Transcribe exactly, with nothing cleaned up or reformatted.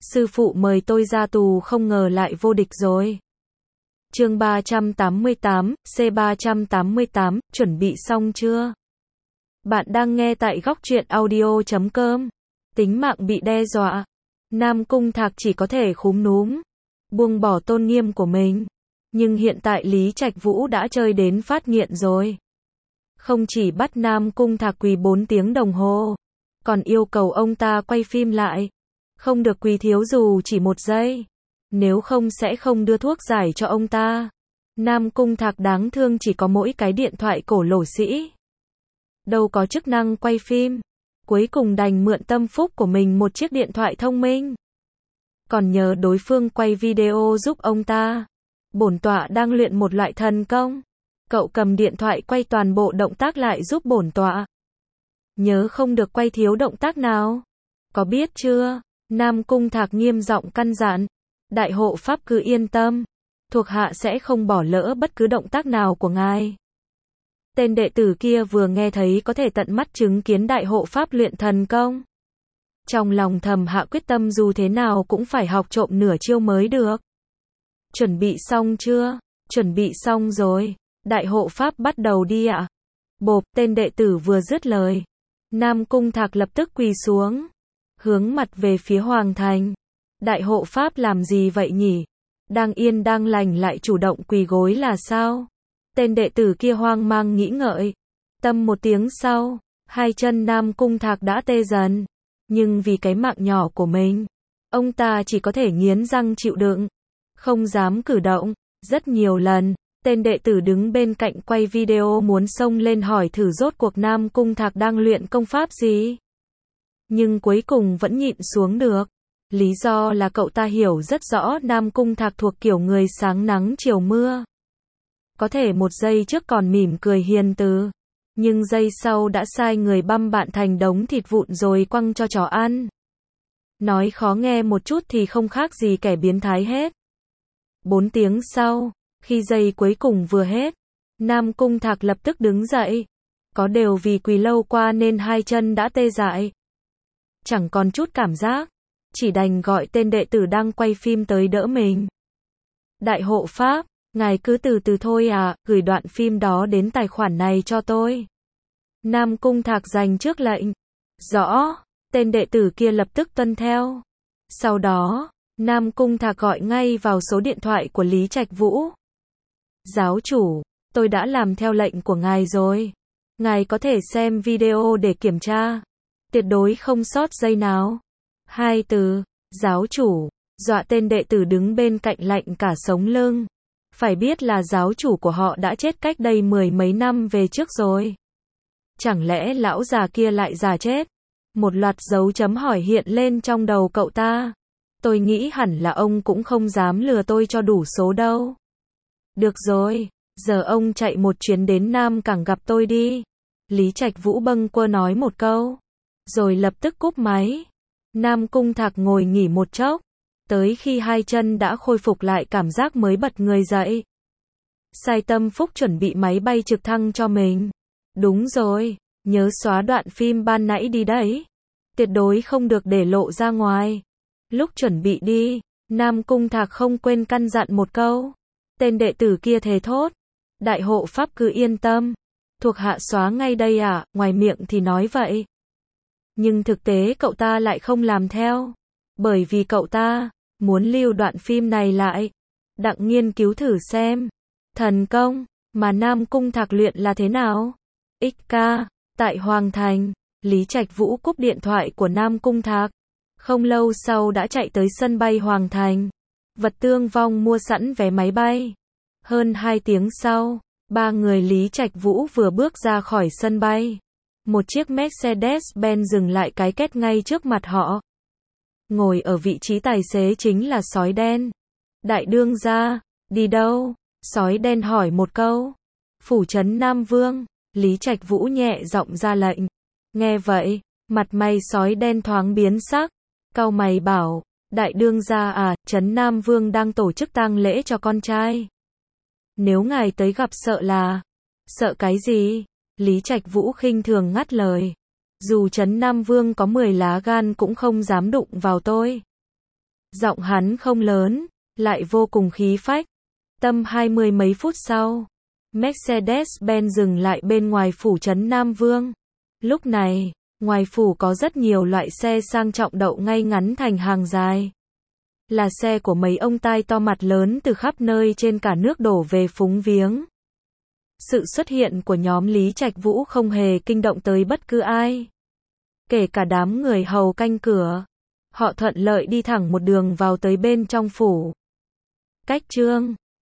sư phụ mời tôi ra tù không ngờ lại vô địch rồi. Chương ba trăm tám mươi tám, C ba trăm tám mươi tám, chuẩn bị xong chưa? Bạn đang nghe tại góc truyện audio chấm com. Tính mạng bị đe dọa. Nam Cung Thạc chỉ có thể khúm núm, buông bỏ tôn nghiêm của mình. Nhưng hiện tại Lý Trạch Vũ đã chơi đến phát nghiện rồi. Không chỉ bắt Nam Cung Thạc quỳ bốn tiếng đồng hồ, còn yêu cầu ông ta quay phim lại. Không được quỳ thiếu dù chỉ một giây. Nếu không sẽ không đưa thuốc giải cho ông ta. Nam Cung Thạc đáng thương chỉ có mỗi cái điện thoại cổ lỗ sĩ. Đâu có chức năng quay phim. Cuối cùng đành mượn tâm phúc của mình một chiếc điện thoại thông minh. Còn nhờ đối phương quay video giúp ông ta. Bổn tọa đang luyện một loại thần công. Cậu cầm điện thoại quay toàn bộ động tác lại giúp bổn tọa. Nhớ không được quay thiếu động tác nào. Có biết chưa? Nam Cung Thạc nghiêm giọng căn dặn. Đại hộ pháp cứ yên tâm. Thuộc hạ sẽ không bỏ lỡ bất cứ động tác nào của ngài. Tên đệ tử kia vừa nghe thấy có thể tận mắt chứng kiến đại hộ pháp luyện thần công. Trong lòng thầm hạ quyết tâm dù thế nào cũng phải học trộm nửa chiêu mới được. Chuẩn bị xong chưa? Chuẩn bị xong rồi. Đại hộ pháp bắt đầu đi ạ. Bộp, tên đệ tử vừa dứt lời. Nam Cung Thạc lập tức quỳ xuống. Hướng mặt về phía Hoàng Thành. Đại hộ pháp làm gì vậy nhỉ? Đang yên đang lành lại chủ động quỳ gối là sao? Tên đệ tử kia hoang mang nghĩ ngợi. Tầm một tiếng sau, hai chân Nam Cung Thạc đã tê dần. Nhưng vì cái mạng nhỏ của mình, ông ta chỉ có thể nghiến răng chịu đựng. Không dám cử động. Rất nhiều lần, tên đệ tử đứng bên cạnh quay video muốn xông lên hỏi thử rốt cuộc Nam Cung Thạc đang luyện công pháp gì. Nhưng cuối cùng vẫn nhịn xuống được. Lý do là cậu ta hiểu rất rõ Nam Cung Thạc thuộc kiểu người sáng nắng chiều mưa. Có thể một giây trước còn mỉm cười hiền từ, nhưng giây sau đã sai người băm bạn thành đống thịt vụn rồi quăng cho chó ăn. Nói khó nghe một chút thì không khác gì kẻ biến thái hết. Bốn tiếng sau, khi giây cuối cùng vừa hết, Nam Cung Thạc lập tức đứng dậy. Có đều vì quỳ lâu qua nên hai chân đã tê dại. Chẳng còn chút cảm giác. Chỉ đành gọi tên đệ tử đang quay phim tới đỡ mình. Đại hộ pháp, ngài cứ từ từ thôi à, gửi đoạn phim đó đến tài khoản này cho tôi. Nam Cung Thạc dành trước lệnh. Rõ, tên đệ tử kia lập tức tuân theo. Sau đó, Nam Cung Thạc gọi ngay vào số điện thoại của Lý Trạch Vũ. Giáo chủ, tôi đã làm theo lệnh của ngài rồi. Ngài có thể xem video để kiểm tra. Tuyệt đối không sót giây nào. Hai từ, giáo chủ, dọa tên đệ tử đứng bên cạnh lạnh cả sống lưng. Phải biết là giáo chủ của họ đã chết cách đây mười mấy năm về trước rồi. Chẳng lẽ lão già kia lại già chết? Một loạt dấu chấm hỏi hiện lên trong đầu cậu ta. Tôi nghĩ hẳn là ông cũng không dám lừa tôi cho đủ số đâu. Được rồi, giờ ông chạy một chuyến đến Nam Cảng gặp tôi đi. Lý Trạch Vũ bâng quơ nói một câu. Rồi lập tức cúp máy. Nam Cung Thạc ngồi nghỉ một chốc. Tới khi hai chân đã khôi phục lại cảm giác mới bật người dậy. Sai tâm phúc chuẩn bị máy bay trực thăng cho mình. Đúng rồi, nhớ xóa đoạn phim ban nãy đi đấy. Tuyệt đối không được để lộ ra ngoài. Lúc chuẩn bị đi, Nam Cung Thạc không quên căn dặn một câu. Tên đệ tử kia thề thốt. Đại hộ pháp cứ yên tâm. Thuộc hạ xóa ngay đây à, ngoài miệng thì nói vậy. Nhưng thực tế cậu ta lại không làm theo. Bởi vì cậu ta muốn lưu đoạn phim này lại. Đặng nghiên cứu thử xem. Thần công mà Nam Cung Thạc luyện là thế nào? ích ca, tại Hoàng Thành, Lý Trạch Vũ cúp điện thoại của Nam Cung Thạc. Không lâu sau đã chạy tới sân bay Hoàng Thành. Vật tương vong mua sẵn vé máy bay. Hơn hai tiếng sau, ba người Lý Trạch Vũ vừa bước ra khỏi sân bay. Một chiếc Mercedes-Benz dừng lại cái két ngay trước mặt họ. Ngồi ở vị trí tài xế chính là sói đen. Đại đương gia, đi đâu? Sói đen hỏi một câu. Phủ trấn Nam Vương, Lý Trạch Vũ nhẹ giọng ra lệnh. Nghe vậy, mặt mày sói đen thoáng biến sắc. Cau mày bảo, đại đương gia à, trấn Nam Vương đang tổ chức tang lễ cho con trai. Nếu ngài tới gặp sợ là... Sợ cái gì? Lý Trạch Vũ khinh thường ngắt lời. Dù trấn Nam Vương có mười lá gan cũng không dám đụng vào tôi. Giọng hắn không lớn, lại vô cùng khí phách. Tâm hai mươi mấy phút sau, Mercedes-Benz dừng lại bên ngoài phủ trấn Nam Vương. Lúc này, ngoài phủ có rất nhiều loại xe sang trọng đậu ngay ngắn thành hàng dài. Là xe của mấy ông tai to mặt lớn từ khắp nơi trên cả nước đổ về phúng viếng. Sự xuất hiện của nhóm Lý Trạch Vũ không hề kinh động tới bất cứ ai. Kể cả đám người hầu canh cửa. Họ thuận lợi đi thẳng một đường vào tới bên trong phủ. Cách Trương